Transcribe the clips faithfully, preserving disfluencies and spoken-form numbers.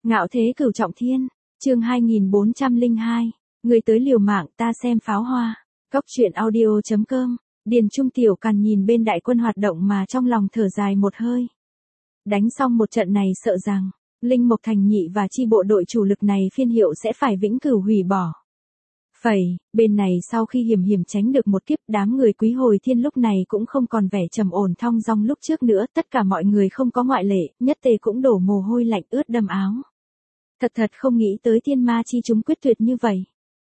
Ngạo thế cửu trọng thiên, chương hai nghìn bốn trăm lẻ hai, người tới liều mạng ta xem pháo hoa, Cóc truyện audio chấm com, Điền Trung Tiểu Càn nhìn bên đại quân hoạt động mà trong lòng thở dài một hơi. Đánh xong một trận này sợ rằng, Linh Mộc Thành Nhị và chi bộ đội chủ lực này phiên hiệu sẽ phải vĩnh cửu hủy bỏ. Phẩy, bên này sau khi hiểm hiểm tránh được một kiếp, đám người Quý Hồi Thiên lúc này cũng không còn vẻ trầm ổn thong dong lúc trước nữa, tất cả mọi người không có ngoại lệ, nhất tề cũng đổ mồ hôi lạnh ướt đầm áo. Thật thật không nghĩ tới thiên ma chi chúng quyết tuyệt như vậy.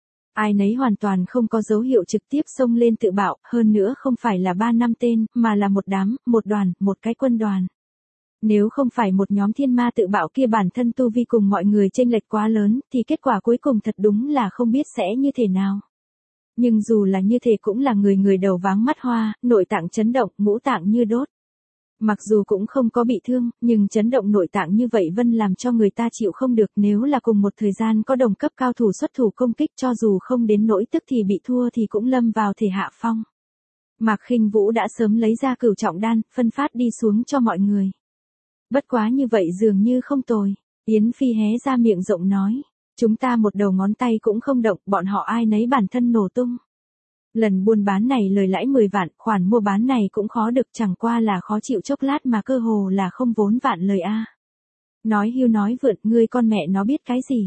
Ai nấy hoàn toàn không có dấu hiệu trực tiếp xông lên tự bạo, hơn nữa không phải là ba năm tên, mà là một đám, một đoàn, một cái quân đoàn. Nếu không phải một nhóm thiên ma tự bạo kia bản thân tu vi cùng mọi người chênh lệch quá lớn, thì kết quả cuối cùng thật đúng là không biết sẽ như thế nào. Nhưng dù là như thế cũng là người người đầu váng mắt hoa, nội tạng chấn động, ngũ tạng như đốt. Mặc dù cũng không có bị thương, nhưng chấn động nội tạng như vậy vẫn làm cho người ta chịu không được, nếu là cùng một thời gian có đồng cấp cao thủ xuất thủ công kích, cho dù không đến nỗi tức thì bị thua thì cũng lâm vào thể hạ phong. Mạc Khinh Vũ đã sớm lấy ra cửu trọng đan, phân phát đi xuống cho mọi người. Bất quá như vậy dường như không tồi. Yến Phi hé ra miệng rộng nói. Chúng ta một đầu ngón tay cũng không động, bọn họ ai nấy bản thân nổ tung. Lần buôn bán này lời lãi mười vạn, khoản mua bán này cũng khó được, chẳng qua là khó chịu chốc lát mà cơ hồ là không vốn vạn lời a. Nói hưu nói vượn, ngươi con mẹ nó biết cái gì.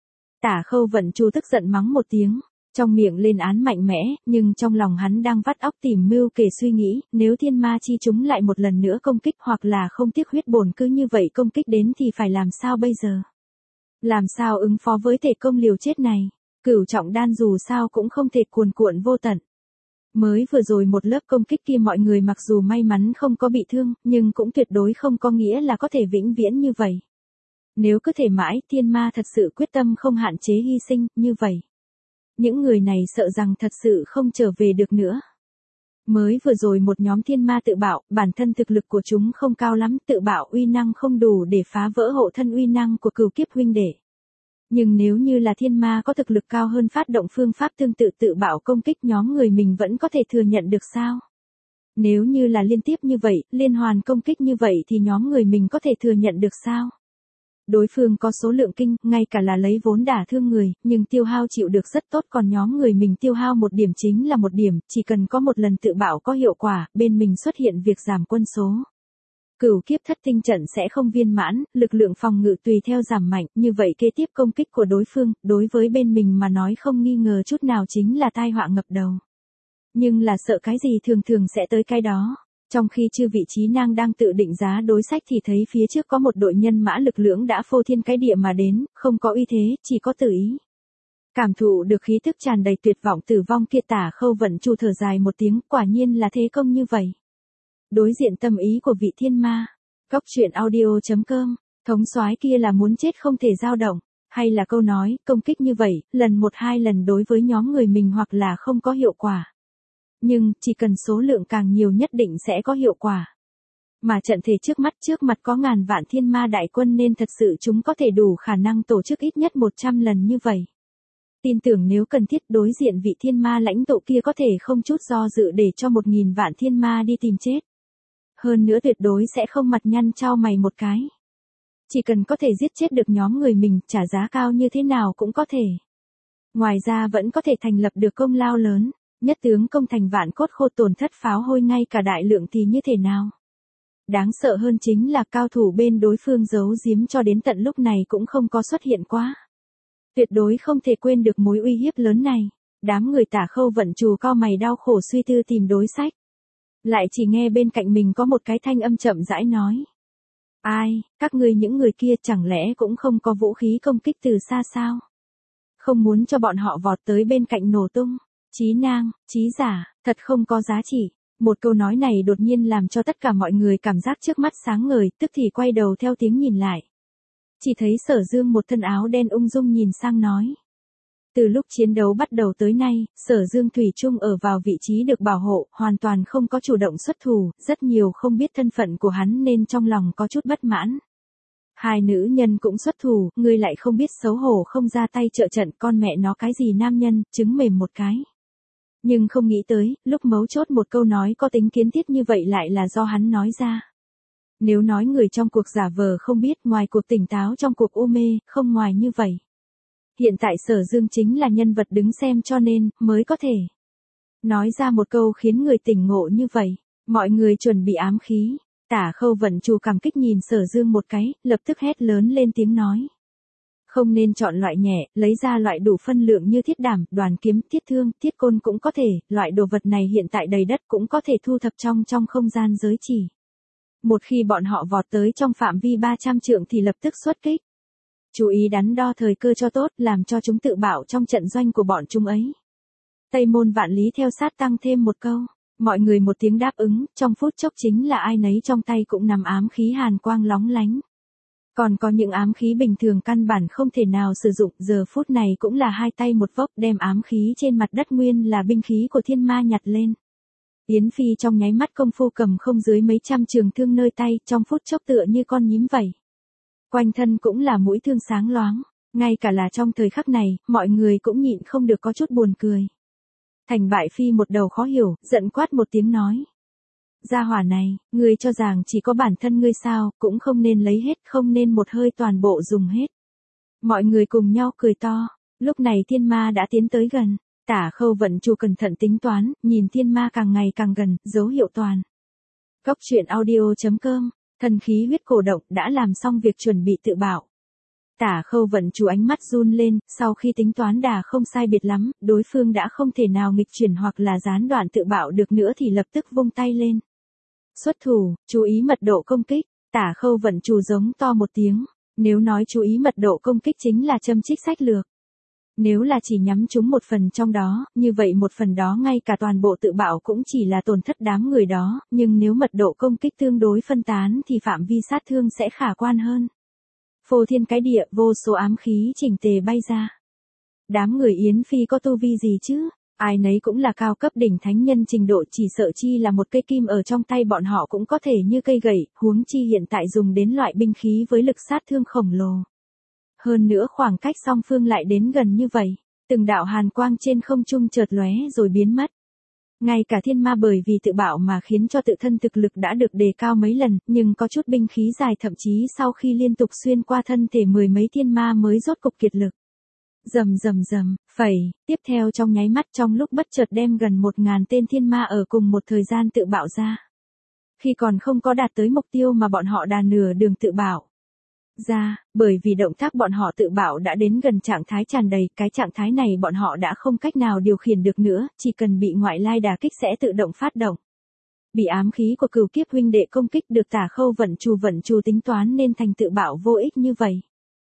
Tả Khâu Vận Chu tức giận mắng một tiếng. Trong miệng lên án mạnh mẽ, nhưng trong lòng hắn đang vắt óc tìm mưu kể suy nghĩ, nếu thiên ma chi chúng lại một lần nữa công kích hoặc là không tiếc huyết bổn cứ như vậy công kích đến thì phải làm sao bây giờ? Làm sao ứng phó với thể công liều chết này? Cửu trọng đan dù sao cũng không thể cuồn cuộn vô tận. Mới vừa rồi một lớp công kích kia mọi người mặc dù may mắn không có bị thương, nhưng cũng tuyệt đối không có nghĩa là có thể vĩnh viễn như vậy. Nếu cứ thể mãi, thiên ma thật sự quyết tâm không hạn chế hy sinh, như vậy. Những người này sợ rằng thật sự không trở về được nữa. Mới vừa rồi một nhóm thiên ma tự bạo, bản thân thực lực của chúng không cao lắm, tự bạo uy năng không đủ để phá vỡ hộ thân uy năng của cửu kiếp huynh đệ. Nhưng nếu như là thiên ma có thực lực cao hơn phát động phương pháp tương tự tự bạo công kích, nhóm người mình vẫn có thể thừa nhận được sao? Nếu như là liên tiếp như vậy, liên hoàn công kích như vậy thì nhóm người mình có thể thừa nhận được sao? Đối phương có số lượng kinh, ngay cả là lấy vốn đả thương người, nhưng tiêu hao chịu được rất tốt, còn nhóm người mình tiêu hao một điểm chính là một điểm, chỉ cần có một lần tự bạo có hiệu quả, bên mình xuất hiện việc giảm quân số. Cửu kiếp thất tinh trận sẽ không viên mãn, lực lượng phòng ngự tùy theo giảm mạnh, như vậy kế tiếp công kích của đối phương, đối với bên mình mà nói không nghi ngờ chút nào chính là tai họa ngập đầu. Nhưng là sợ cái gì thường thường sẽ tới cái đó. Trong khi chư vị trí nang đang tự định giá đối sách thì thấy phía trước có một đội nhân mã lực lưỡng đã phô thiên cái địa mà đến, không có uy thế, chỉ có tử ý. Cảm thụ được khí tức tràn đầy tuyệt vọng tử vong kia, Tả Khâu Vận Chu thở dài một tiếng, quả nhiên là thế công như vậy. Đối diện tâm ý của vị thiên ma, Cóc truyện audio chấm com, thống soái kia là muốn chết không thể dao động, hay là câu nói, công kích như vậy, lần một hai lần đối với nhóm người mình hoặc là không có hiệu quả. Nhưng, chỉ cần số lượng càng nhiều nhất định sẽ có hiệu quả. Mà trận thể trước mắt trước mặt có ngàn vạn thiên ma đại quân nên thật sự chúng có thể đủ khả năng tổ chức ít nhất một trăm lần như vậy. Tin tưởng nếu cần thiết đối diện vị thiên ma lãnh tụ kia có thể không chút do dự để cho một nghìn vạn thiên ma đi tìm chết. Hơn nữa tuyệt đối sẽ không mặt nhăn chau mày một cái. Chỉ cần có thể giết chết được nhóm người mình, trả giá cao như thế nào cũng có thể. Ngoài ra vẫn có thể thành lập được công lao lớn. Nhất tướng công thành vạn cốt khô, tổn thất pháo hôi ngay cả đại lượng thì như thế nào? Đáng sợ hơn chính là cao thủ bên đối phương giấu giếm cho đến tận lúc này cũng không có xuất hiện quá. Tuyệt đối không thể quên được mối uy hiếp lớn này. Đám người Tả Khâu Vận Chu cau mày đau khổ suy tư tìm đối sách. Lại chỉ nghe bên cạnh mình có một cái thanh âm chậm rãi nói. Ai, các ngươi những người kia chẳng lẽ cũng không có vũ khí công kích từ xa sao? Không muốn cho bọn họ vọt tới bên cạnh nổ tung. Trí nang, trí giả, thật không có giá trị. Một câu nói này đột nhiên làm cho tất cả mọi người cảm giác trước mắt sáng ngời, tức thì quay đầu theo tiếng nhìn lại. Chỉ thấy Sở Dương một thân áo đen ung dung nhìn sang nói. Từ lúc chiến đấu bắt đầu tới nay, Sở Dương thủy chung ở vào vị trí được bảo hộ, hoàn toàn không có chủ động xuất thủ, rất nhiều không biết thân phận của hắn nên trong lòng có chút bất mãn. Hai nữ nhân cũng xuất thủ, ngươi lại không biết xấu hổ không ra tay trợ trận, con mẹ nó cái gì nam nhân, trứng mềm một cái. Nhưng không nghĩ tới, lúc mấu chốt một câu nói có tính kiến thiết như vậy lại là do hắn nói ra. Nếu nói người trong cuộc giả vờ không biết, ngoài cuộc tỉnh táo trong cuộc u mê, không ngoài như vậy. Hiện tại Sở Dương chính là nhân vật đứng xem cho nên, mới có thể nói ra một câu khiến người tỉnh ngộ như vậy. Mọi người chuẩn bị ám khí. Tả Khâu Vận Trù cảm kích nhìn Sở Dương một cái, lập tức hét lớn lên tiếng nói. Không nên chọn loại nhẹ, lấy ra loại đủ phân lượng như thiết đảm, đoàn kiếm, thiết thương, thiết côn cũng có thể, loại đồ vật này hiện tại đầy đất cũng có thể thu thập trong trong không gian giới chỉ. Một khi bọn họ vọt tới trong phạm vi ba trăm trượng thì lập tức xuất kích. Chú ý đắn đo thời cơ cho tốt, làm cho chúng tự bạo trong trận doanh của bọn chúng ấy. Tây Môn Vạn Lý theo sát tăng thêm một câu. Mọi người một tiếng đáp ứng, trong phút chốc chính là ai nấy trong tay cũng nắm ám khí hàn quang lóng lánh. Còn có những ám khí bình thường căn bản không thể nào sử dụng, giờ phút này cũng là hai tay một vốc đem ám khí trên mặt đất nguyên là binh khí của thiên ma nhặt lên. Yến Phi trong nháy mắt công phu cầm không dưới mấy trăm trường thương nơi tay, trong phút chốc tựa như con nhím vậy. Quanh thân cũng là mũi thương sáng loáng, ngay cả là trong thời khắc này, mọi người cũng nhịn không được có chút buồn cười. Thành Bại Phi một đầu khó hiểu, giận quát một tiếng nói. Gia hỏa này, ngươi cho rằng chỉ có bản thân ngươi sao, cũng không nên lấy hết, không nên một hơi toàn bộ dùng hết. Mọi người cùng nhau cười to, lúc này thiên ma đã tiến tới gần, Tả Khâu Vận Trù cẩn thận tính toán, nhìn thiên ma càng ngày càng gần, dấu hiệu toàn. Cốc truyện audio chấm com, thần khí huyết cổ động đã làm xong việc chuẩn bị tự bạo. Tả Khâu Vận Trù ánh mắt run lên, sau khi tính toán đà không sai biệt lắm, đối phương đã không thể nào nghịch chuyển hoặc là gián đoạn tự bạo được nữa thì lập tức vung tay lên. Xuất thủ, chú ý mật độ công kích, Tả Khâu Vận Trù giống to một tiếng, nếu nói chú ý mật độ công kích chính là châm chích sách lược. Nếu là chỉ nhắm trúng một phần trong đó, như vậy một phần đó ngay cả toàn bộ tự bạo cũng chỉ là tổn thất đám người đó, nhưng nếu mật độ công kích tương đối phân tán thì phạm vi sát thương sẽ khả quan hơn. Phô thiên cái địa, vô số ám khí chỉnh tề bay ra. Đám người Yến Phi có tu vi gì chứ? Ai nấy cũng là cao cấp đỉnh thánh nhân trình độ, chỉ sợ chi là một cây kim ở trong tay bọn họ cũng có thể như cây gậy, huống chi hiện tại dùng đến loại binh khí với lực sát thương khổng lồ. Hơn nữa khoảng cách song phương lại đến gần như vậy, từng đạo hàn quang trên không trung chợt lóe rồi biến mất. Ngay cả thiên ma bởi vì tự bạo mà khiến cho tự thân thực lực đã được đề cao mấy lần, nhưng có chút binh khí dài thậm chí sau khi liên tục xuyên qua thân thể mười mấy thiên ma mới rốt cục kiệt lực. Rầm rầm rầm, phẩy, tiếp theo trong nháy mắt trong lúc bất chợt đem gần một ngàn tên thiên ma ở cùng một thời gian tự bạo ra. Khi còn không có đạt tới mục tiêu mà bọn họ đà nửa đường tự bạo ra, bởi vì động tác bọn họ tự bạo đã đến gần trạng thái tràn đầy, cái trạng thái này bọn họ đã không cách nào điều khiển được nữa, chỉ cần bị ngoại lai đả kích sẽ tự động phát động. Bị ám khí của Cửu Kiếp huynh đệ công kích được Tả Khâu Vận Trù vận trù tính toán nên thành tự bạo vô ích như vậy.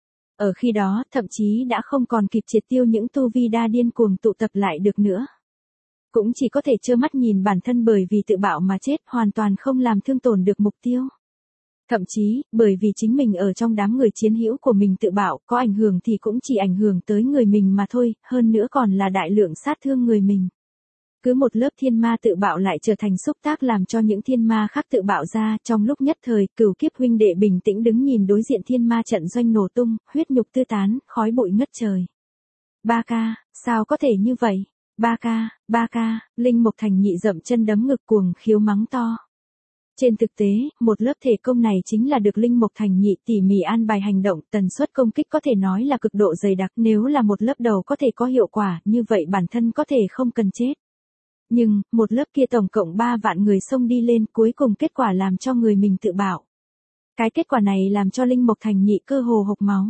Ở khi đó, thậm chí đã không còn kịp triệt tiêu những tu vi đa điên cuồng tụ tập lại được nữa. Cũng chỉ có thể trơ mắt nhìn bản thân bởi vì tự bạo mà chết, hoàn toàn không làm thương tổn được mục tiêu. Thậm chí, bởi vì chính mình ở trong đám người chiến hữu của mình tự bạo, có ảnh hưởng thì cũng chỉ ảnh hưởng tới người mình mà thôi, hơn nữa còn là đại lượng sát thương người mình. Cứ một lớp thiên ma tự bạo lại trở thành xúc tác làm cho những thiên ma khác tự bạo ra, trong lúc nhất thời, Cửu Kiếp huynh đệ bình tĩnh đứng nhìn đối diện thiên ma trận doanh nổ tung, huyết nhục tư tán, khói bụi ngất trời. Ba ca, sao có thể như vậy? Ba ca, ba ca, Linh Mục Thành Nhị dậm chân đấm ngực cuồng khiếu mắng to. Trên thực tế, một lớp thể công này chính là được Linh Mục Thành Nhị tỉ mỉ an bài hành động, tần suất công kích có thể nói là cực độ dày đặc, nếu là một lớp đầu có thể có hiệu quả, như vậy bản thân có thể không cần chết. Nhưng, một lớp kia tổng cộng ba vạn người xông đi lên, cuối cùng kết quả làm cho người mình tự bạo. Cái kết quả này làm cho Linh Mục Thành Nhị cơ hồ hộc máu.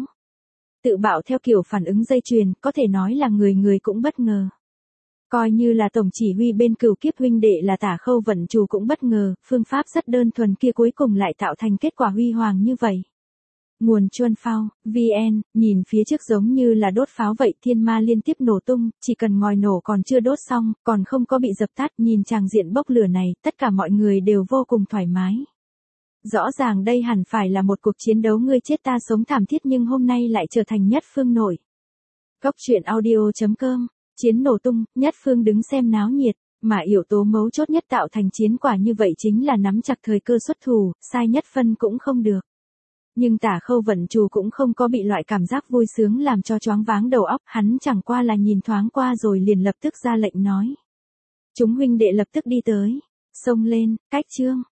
Tự bạo theo kiểu phản ứng dây chuyền, có thể nói là người người cũng bất ngờ. Coi như là tổng chỉ huy bên Cửu Kiếp huynh đệ là Tả Khâu Vận Trù cũng bất ngờ, phương pháp rất đơn thuần kia cuối cùng lại tạo thành kết quả huy hoàng như vậy. Nguồn Chuân Phao, vê en, nhìn phía trước giống như là đốt pháo vậy, thiên ma liên tiếp nổ tung, chỉ cần ngòi nổ còn chưa đốt xong, còn không có bị dập tắt, nhìn tràng diện bốc lửa này, tất cả mọi người đều vô cùng thoải mái. Rõ ràng đây hẳn phải là một cuộc chiến đấu ngươi chết ta sống thảm thiết nhưng hôm nay lại trở thành nhất phương nổi. Cốc truyện audio chấm com, chiến nổ tung, nhất phương đứng xem náo nhiệt, mà yếu tố mấu chốt nhất tạo thành chiến quả như vậy chính là nắm chặt thời cơ xuất thủ, sai nhất phân cũng không được. Nhưng Tả Khâu Vận Trù cũng không có bị loại cảm giác vui sướng làm cho choáng váng đầu óc, hắn chẳng qua là nhìn thoáng qua rồi liền lập tức ra lệnh nói. Chúng huynh đệ lập tức đi tới, xông lên, cách chương.